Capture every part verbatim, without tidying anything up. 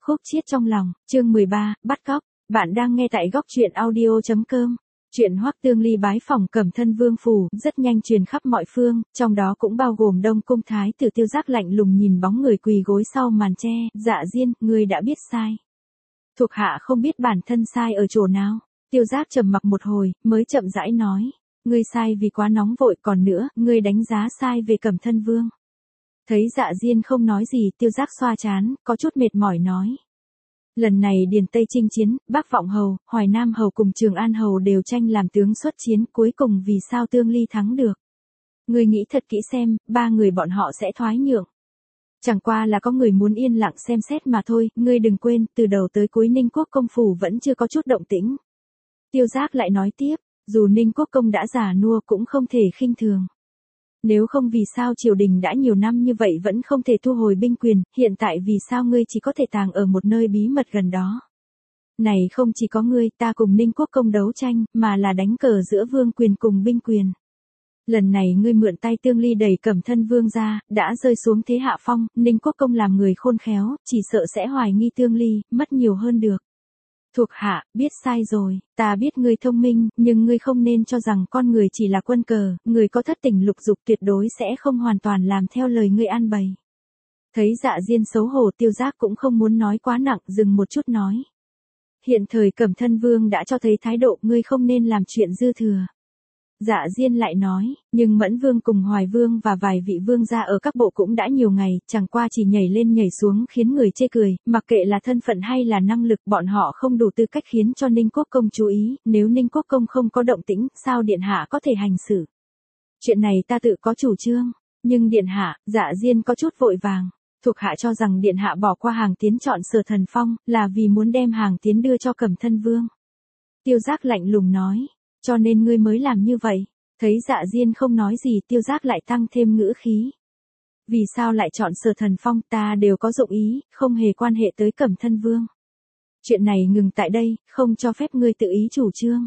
Khúc chiết trong lòng, chương mười ba, bắt cóc. Bạn đang nghe tại góc truyện audio.com. Chuyện Hoắc Tương Ly bái phỏng Cẩm Thân Vương phủ rất nhanh truyền khắp mọi phương, trong đó cũng bao gồm Đông Cung thái tử Tiêu Giác lạnh lùng nhìn bóng người quỳ gối sau màn tre, Dạ Diên, ngươi đã biết sai. Thuộc hạ không biết bản thân sai ở chỗ nào. Tiêu Giác trầm mặc một hồi, mới chậm rãi nói, ngươi sai vì quá nóng vội, còn nữa, ngươi đánh giá sai về Cẩm Thân Vương. Thấy Dạ Diên không nói gì, Tiêu Giác xoa trán, có chút mệt mỏi nói. Lần này Điền Tây chinh chiến, Bắc Vọng Hầu, Hoài Nam Hầu cùng Trường An Hầu đều tranh làm tướng xuất chiến, cuối cùng vì sao Tương Ly thắng được. Ngươi nghĩ thật kỹ xem, ba người bọn họ sẽ thoái nhượng. Chẳng qua là có người muốn yên lặng xem xét mà thôi, ngươi đừng quên, từ đầu tới cuối Ninh Quốc công phủ vẫn chưa có chút động tĩnh. Tiêu Giác lại nói tiếp, dù Ninh Quốc công đã già nua cũng không thể khinh thường. Nếu không vì sao triều đình đã nhiều năm như vậy vẫn không thể thu hồi binh quyền, hiện tại vì sao ngươi chỉ có thể tàng ở một nơi bí mật gần đó. Này không chỉ có ngươi, ta cùng Ninh Quốc công đấu tranh, mà là đánh cờ giữa vương quyền cùng binh quyền. Lần này ngươi mượn tay Tương Ly đẩy Cẩm Thân Vương ra, đã rơi xuống thế hạ phong, Ninh Quốc công làm người khôn khéo, chỉ sợ sẽ hoài nghi Tương Ly, mất nhiều hơn được. Thuộc hạ, biết sai rồi, ta biết ngươi thông minh, nhưng ngươi không nên cho rằng con người chỉ là quân cờ, người có thất tình lục dục tuyệt đối sẽ không hoàn toàn làm theo lời ngươi an bày. Thấy Dạ Diên xấu hổ, Tiêu Giác cũng không muốn nói quá nặng, dừng một chút nói. Hiện thời Cẩm Thân Vương đã cho thấy thái độ, ngươi không nên làm chuyện dư thừa. Dạ Diên lại nói, nhưng Mẫn Vương cùng Hoài Vương và vài vị vương gia ở các bộ cũng đã nhiều ngày, chẳng qua chỉ nhảy lên nhảy xuống khiến người chê cười, mặc kệ là thân phận hay là năng lực, bọn họ không đủ tư cách khiến cho Ninh Quốc công chú ý, nếu Ninh Quốc công không có động tĩnh, sao điện hạ có thể hành xử. Chuyện này ta tự có chủ trương, nhưng điện hạ, Dạ Diên có chút vội vàng. Thuộc hạ cho rằng điện hạ bỏ qua Hàng Tiến chọn Sở Thần Phong, là vì muốn đem Hàng Tiến đưa cho Cẩm Thân Vương. Tiêu Giác lạnh lùng nói. Cho nên ngươi mới làm như vậy. Thấy Dạ Diên không nói gì, Tiêu Giác lại tăng thêm ngữ khí. Vì sao lại chọn Sở Thần Phong, ta đều có dụng ý, không hề quan hệ tới Cẩm Thân Vương. Chuyện này ngừng tại đây, không cho phép ngươi tự ý chủ trương.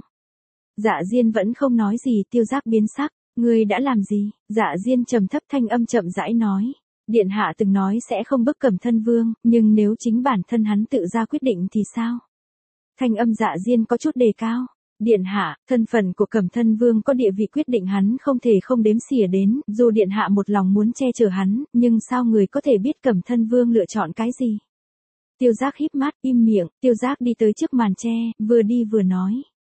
Dạ Diên vẫn không nói gì, Tiêu Giác biến sắc, ngươi đã làm gì? Dạ Diên trầm thấp thanh âm chậm rãi nói. Điện hạ từng nói sẽ không bức Cẩm Thân Vương, nhưng nếu chính bản thân hắn tự ra quyết định thì sao? Thanh âm Dạ Diên có chút đề cao. Điện hạ, thân phận của Cẩm Thân Vương có địa vị quyết định hắn không thể không đếm xỉa đến, dù điện hạ một lòng muốn che chở hắn, nhưng sao người có thể biết Cẩm Thân Vương lựa chọn cái gì? Tiêu Giác híp mắt, im miệng, Tiêu Giác đi tới trước màn tre, vừa đi vừa nói.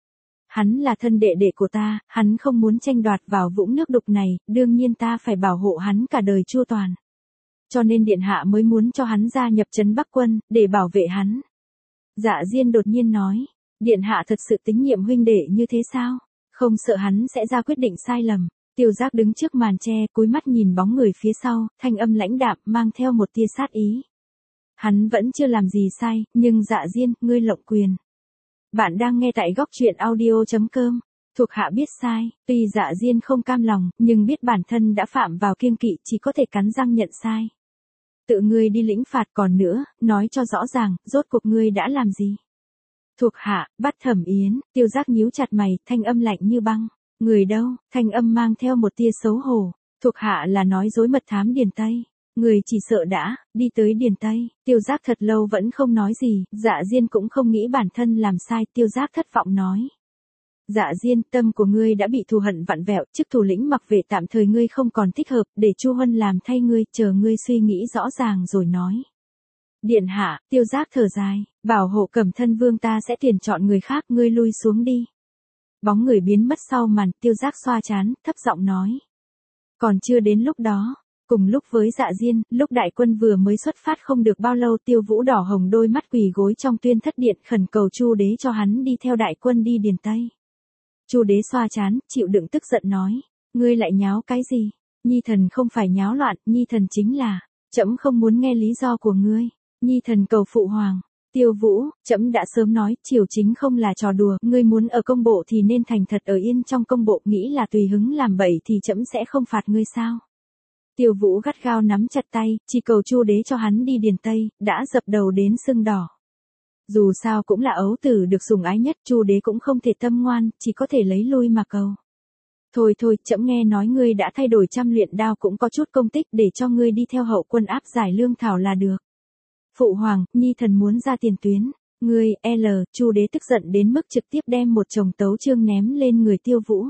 Hắn là thân đệ đệ của ta, hắn không muốn tranh đoạt vào vũng nước đục này, đương nhiên ta phải bảo hộ hắn cả đời chu toàn. Cho nên điện hạ mới muốn cho hắn gia nhập trấn Bắc quân, để bảo vệ hắn. Dạ Diên đột nhiên nói. Điện hạ thật sự tín nhiệm huynh đệ như thế sao? Không sợ hắn sẽ ra quyết định sai lầm. Tiêu Giác đứng trước màn tre, cúi mắt nhìn bóng người phía sau, thanh âm lãnh đạm, mang theo một tia sát ý. Hắn vẫn chưa làm gì sai, nhưng Dạ Diên, ngươi lộng quyền. Bạn đang nghe tại góc truyện audio.com. Thuộc hạ biết sai, tuy Dạ Diên không cam lòng, nhưng biết bản thân đã phạm vào kiêng kỵ, chỉ có thể cắn răng nhận sai. Tự ngươi đi lĩnh phạt, còn nữa, nói cho rõ ràng, rốt cuộc ngươi đã làm gì? Thuộc hạ, bắt Thẩm Yến. Tiêu Giác nhíu chặt mày, thanh âm lạnh như băng. Người đâu? Thanh âm mang theo một tia xấu hổ. Thuộc hạ là nói dối mật thám Điền Tây. Người chỉ sợ đã, đi tới Điền Tây. Tiêu Giác thật lâu vẫn không nói gì, Dạ Diên cũng không nghĩ bản thân làm sai, Tiêu Giác thất vọng nói. Dạ Diên, tâm của ngươi đã bị thù hận vặn vẹo, chức thủ lĩnh mặc vệ tạm thời ngươi không còn thích hợp, để Chu Huân làm thay ngươi, chờ ngươi suy nghĩ rõ ràng rồi nói. Điện hạ, Tiêu Giác thở dài, bảo hộ Cẩm Thân Vương ta sẽ tuyển chọn người khác, ngươi lui xuống đi. Bóng người biến mất sau màn, Tiêu Giác xoa trán, thấp giọng nói. Còn chưa đến lúc đó, cùng lúc với Dạ Diên, lúc đại quân vừa mới xuất phát không được bao lâu, Tiêu Vũ đỏ hồng đôi mắt quỳ gối trong Tuyên Thất Điện khẩn cầu Chu đế cho hắn đi theo đại quân đi Điền Tây. Chu đế xoa trán, chịu đựng tức giận nói, ngươi lại nháo cái gì? Nhi thần không phải nháo loạn, Nhi thần chính là, trẫm không muốn nghe lý do của ngươi. Nhi thần cầu phụ hoàng. Tiêu Vũ, trẫm đã sớm nói, triều chính không là trò đùa, ngươi muốn ở công bộ thì nên thành thật ở yên trong công bộ, nghĩ là tùy hứng làm bậy thì trẫm sẽ không phạt ngươi sao? Tiêu Vũ gắt gao nắm chặt tay, chỉ cầu Chu đế cho hắn đi Điền Tây, đã dập đầu đến sưng đỏ. Dù sao cũng là ấu tử được sủng ái nhất, Chu đế cũng không thể tâm ngoan, chỉ có thể lấy lui mà cầu. Thôi thôi, trẫm nghe nói ngươi đã thay đổi trăm luyện đao cũng có chút công tích, để cho ngươi đi theo hậu quân áp giải lương thảo là được. Phụ hoàng, nhi thần muốn ra tiền tuyến. Ngươi, L, Chu đế tức giận đến mức trực tiếp đem một chồng tấu chương ném lên người Tiêu Vũ.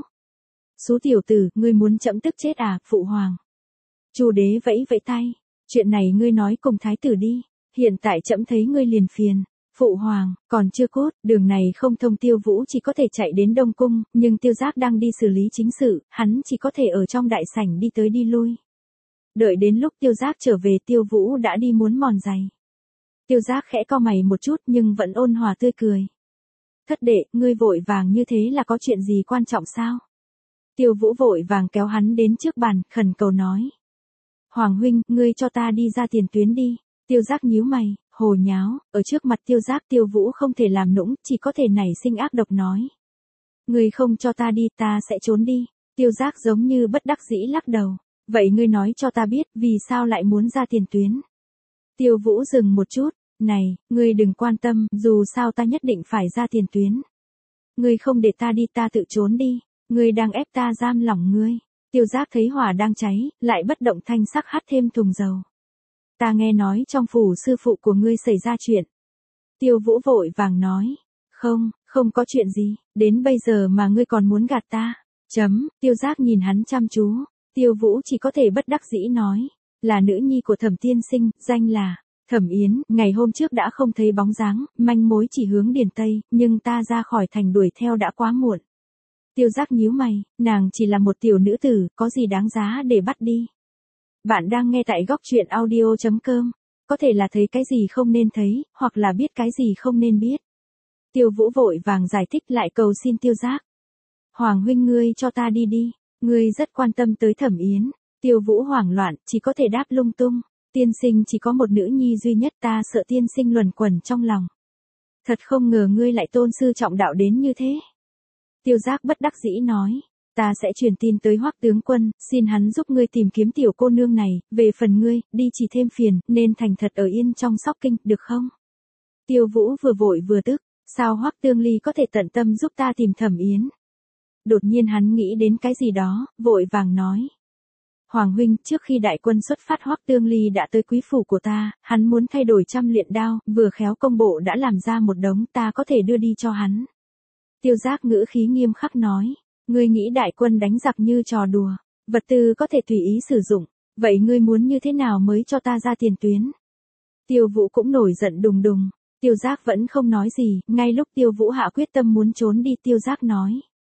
Xú tiểu tử, ngươi muốn trẫm tức chết à, phụ hoàng. Chu đế vẫy vẫy tay. Chuyện này ngươi nói cùng thái tử đi. Hiện tại trẫm thấy ngươi liền phiền. Phụ hoàng, còn chưa cốt, đường này không thông. Tiêu Vũ chỉ có thể chạy đến Đông Cung, nhưng Tiêu Giác đang đi xử lý chính sự, hắn chỉ có thể ở trong đại sảnh đi tới đi lui. Đợi đến lúc Tiêu Giác trở về, Tiêu Vũ đã đi muốn mòn giày. Tiêu Giác khẽ cau mày một chút nhưng vẫn ôn hòa tươi cười. Thất đệ, ngươi vội vàng như thế là có chuyện gì quan trọng sao? Tiêu Vũ vội vàng kéo hắn đến trước bàn, khẩn cầu nói. Hoàng huynh, ngươi cho ta đi ra tiền tuyến đi. Tiêu Giác nhíu mày, hồ nháo, ở trước mặt Tiêu Giác Tiêu Vũ không thể làm nũng, chỉ có thể nảy sinh ác độc nói. Ngươi không cho ta đi, ta sẽ trốn đi. Tiêu Giác giống như bất đắc dĩ lắc đầu. Vậy ngươi nói cho ta biết, vì sao lại muốn ra tiền tuyến? Tiêu Vũ dừng một chút, này, ngươi đừng quan tâm, dù sao ta nhất định phải ra tiền tuyến. Ngươi không để ta đi, ta tự trốn đi, ngươi đang ép ta giam lỏng ngươi. Tiêu Giác thấy hỏa đang cháy, lại bất động thanh sắc hắt thêm thùng dầu. Ta nghe nói trong phủ sư phụ của ngươi xảy ra chuyện. Tiêu Vũ vội vàng nói, không, không có chuyện gì, đến bây giờ mà ngươi còn muốn gạt ta. Chấm, Tiêu Giác nhìn hắn chăm chú, Tiêu Vũ chỉ có thể bất đắc dĩ nói, là nữ nhi của Thẩm tiên sinh, danh là Thẩm Yến, ngày hôm trước đã không thấy bóng dáng, manh mối chỉ hướng Điền Tây, nhưng ta ra khỏi thành đuổi theo đã quá muộn. Tiêu Giác nhíu mày, nàng chỉ là một tiểu nữ tử, có gì đáng giá để bắt đi. Bạn đang nghe tại góc truyện audio chấm com, có thể là thấy cái gì không nên thấy, hoặc là biết cái gì không nên biết. Tiêu Vũ vội vàng giải thích lại cầu xin Tiêu Giác. Hoàng huynh ngươi cho ta đi đi, ngươi rất quan tâm tới Thẩm Yến. Tiêu Vũ hoảng loạn, chỉ có thể đáp lung tung. Tiên sinh chỉ có một nữ nhi duy nhất, ta sợ tiên sinh luẩn quẩn trong lòng. Thật không ngờ ngươi lại tôn sư trọng đạo đến như thế. Tiêu Giác bất đắc dĩ nói, ta sẽ truyền tin tới Hoắc tướng quân, xin hắn giúp ngươi tìm kiếm tiểu cô nương này, về phần ngươi, đi chỉ thêm phiền, nên thành thật ở yên trong Sóc Kinh, được không? Tiêu Vũ vừa vội vừa tức, sao Hoắc Tương Ly có thể tận tâm giúp ta tìm Thẩm Yến? Đột nhiên hắn nghĩ đến cái gì đó, vội vàng nói. Hoàng huynh, trước khi đại quân xuất phát Hoắc Tương Ly đã tới quý phủ của ta, hắn muốn thay đổi trăm luyện đao, vừa khéo công bộ đã làm ra một đống, ta có thể đưa đi cho hắn. Tiêu Giác ngữ khí nghiêm khắc nói, ngươi nghĩ đại quân đánh giặc như trò đùa, vật tư có thể tùy ý sử dụng, vậy ngươi muốn như thế nào mới cho ta ra tiền tuyến? Tiêu Vũ cũng nổi giận đùng đùng, Tiêu Giác vẫn không nói gì, ngay lúc Tiêu Vũ hạ quyết tâm muốn trốn đi, Tiêu Giác nói.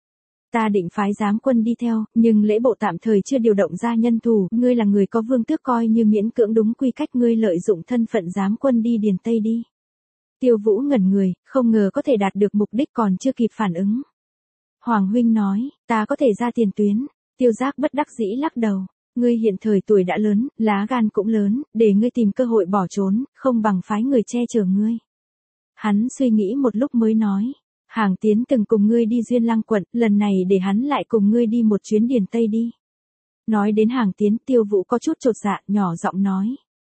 Ta định phái giám quân đi theo, nhưng lễ bộ tạm thời chưa điều động ra nhân thủ, ngươi là người có vương tước coi như miễn cưỡng đúng quy cách, ngươi lợi dụng thân phận giám quân đi Điền Tây đi. Tiêu Vũ ngẩn người, không ngờ có thể đạt được mục đích còn chưa kịp phản ứng. Hoàng huynh nói, ta có thể ra tiền tuyến. Tiêu Giác bất đắc dĩ lắc đầu, ngươi hiện thời tuổi đã lớn, lá gan cũng lớn, để ngươi tìm cơ hội bỏ trốn, không bằng phái người che chở ngươi. Hắn suy nghĩ một lúc mới nói. Hàng Tiến từng cùng ngươi đi Duyên Lăng quận, lần này để hắn lại cùng ngươi đi một chuyến Điền Tây đi. Nói đến Hàng Tiến, Tiêu Vũ có chút chột dạ, nhỏ giọng nói.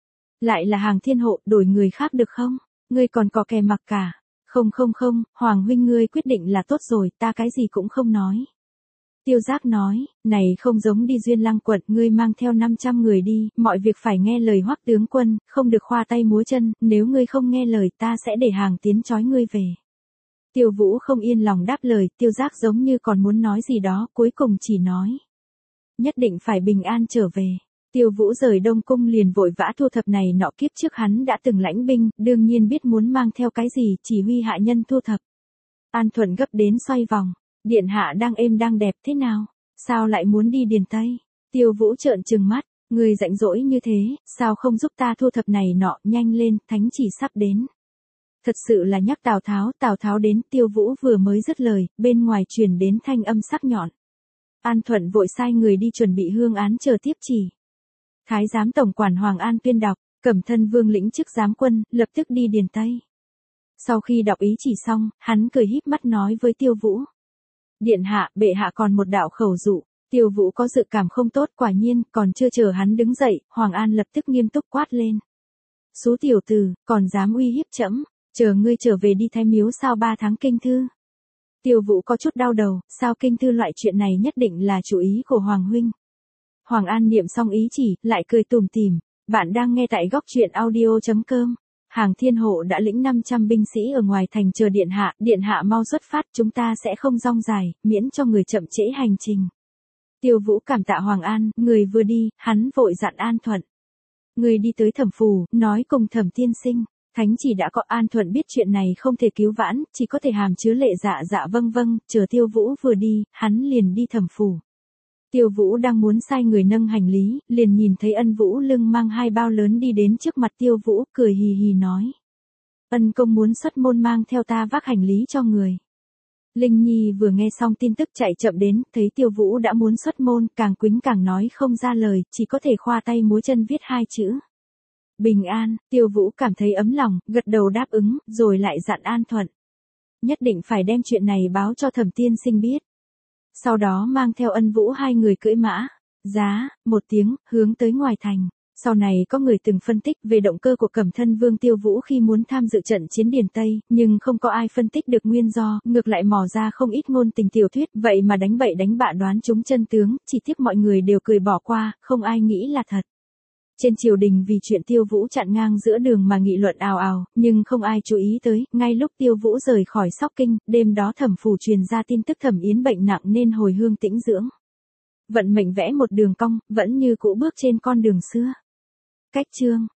Lại là Hàng Thiên Hộ, đổi người khác được không? Ngươi còn có kè mặc cả. Không không không, Hoàng huynh ngươi quyết định là tốt rồi, ta cái gì cũng không nói. Tiêu Giác nói, này không giống đi Duyên Lăng quận, ngươi mang theo năm trăm người đi, mọi việc phải nghe lời Hoắc tướng quân, không được khoa tay múa chân, nếu ngươi không nghe lời ta sẽ để Hàng Tiến trói ngươi về. Tiêu Vũ không yên lòng đáp lời, Tiêu Giác giống như còn muốn nói gì đó, cuối cùng chỉ nói. Nhất định phải bình an trở về. Tiêu Vũ rời Đông Cung liền vội vã thu thập này nọ, kiếp trước hắn đã từng lãnh binh, đương nhiên biết muốn mang theo cái gì, chỉ huy hạ nhân thu thập. An Thuận gấp đến xoay vòng, điện hạ đang êm đang đẹp thế nào, sao lại muốn đi Điền Tây? Tiêu Vũ trợn trừng mắt, người rảnh rỗi như thế, sao không giúp ta thu thập này nọ, nhanh lên, thánh chỉ sắp đến. Thật sự là nhắc Tào Tháo, Tào Tháo đến, Tiêu Vũ vừa mới dứt lời, bên ngoài truyền đến thanh âm sắc nhọn. An Thuận vội sai người đi chuẩn bị hương án chờ tiếp chỉ. Thái giám tổng quản Hoàng An tuyên đọc, Cẩm Thân Vương lĩnh chức giám quân, lập tức đi Điền Tây. Sau khi đọc ý chỉ xong, hắn cười híp mắt nói với Tiêu Vũ. Điện hạ, bệ hạ còn một đạo khẩu dụ. Tiêu Vũ có dự cảm không tốt, quả nhiên, còn chưa chờ hắn đứng dậy, Hoàng An lập tức nghiêm túc quát lên. Xú tiểu tử, còn dám uy hiếp trẫm, chờ ngươi trở về đi Thái Miếu sao ba tháng kinh thư. Tiêu Vũ có chút đau đầu, sao kinh thư loại chuyện này nhất định là chủ ý của Hoàng huynh. Hoàng An niệm xong ý chỉ, lại cười tủm tỉm, bạn đang nghe tại góc truyện audio chấm com. Hàng Thiên Hộ đã lĩnh năm trăm binh sĩ ở ngoài thành chờ điện hạ, điện hạ mau xuất phát, chúng ta sẽ không rong dài, miễn cho người chậm trễ hành trình. Tiêu Vũ cảm tạ Hoàng An, người vừa đi, hắn vội dặn An Thuận. Người đi tới Thẩm phủ, nói cùng Thẩm tiên sinh, thánh chỉ đã có. An Thuận biết chuyện này không thể cứu vãn, chỉ có thể hàm chứa lệ dạ dạ vâng vâng, chờ Tiêu Vũ vừa đi, hắn liền đi Thẩm phủ. Tiêu Vũ đang muốn sai người nâng hành lý, liền nhìn thấy Ân Vũ lưng mang hai bao lớn đi đến trước mặt Tiêu Vũ, cười hì hì nói. Ân công muốn xuất môn mang theo ta vác hành lý cho người. Linh Nhi vừa nghe xong tin tức chạy chậm đến, thấy Tiêu Vũ đã muốn xuất môn, càng quýnh càng nói không ra lời, chỉ có thể khoa tay múa chân viết hai chữ. Bình an. Tiêu Vũ cảm thấy ấm lòng, gật đầu đáp ứng, rồi lại dặn An Thuận. Nhất định phải đem chuyện này báo cho Thẩm tiên sinh biết. Sau đó mang theo Ân Vũ hai người cưỡi mã, giá, một tiếng, hướng tới ngoài thành. Sau này có người từng phân tích về động cơ của Cẩm Thân Vương Tiêu Vũ khi muốn tham dự trận chiến Điền Tây, nhưng không có ai phân tích được nguyên do, ngược lại mò ra không ít ngôn tình tiểu thuyết, vậy mà đánh bậy đánh bạ đoán trúng chân tướng, chỉ tiếc mọi người đều cười bỏ qua, không ai nghĩ là thật. Trên triều đình vì chuyện Tiêu Vũ chặn ngang giữa đường mà nghị luận ào ào, nhưng không ai chú ý tới, ngay lúc Tiêu Vũ rời khỏi Sóc Kinh, đêm đó Thẩm phủ truyền ra tin tức Thẩm Yến bệnh nặng nên hồi hương tĩnh dưỡng. Vận mệnh vẽ một đường cong, vẫn như cũ bước trên con đường xưa. Cách chương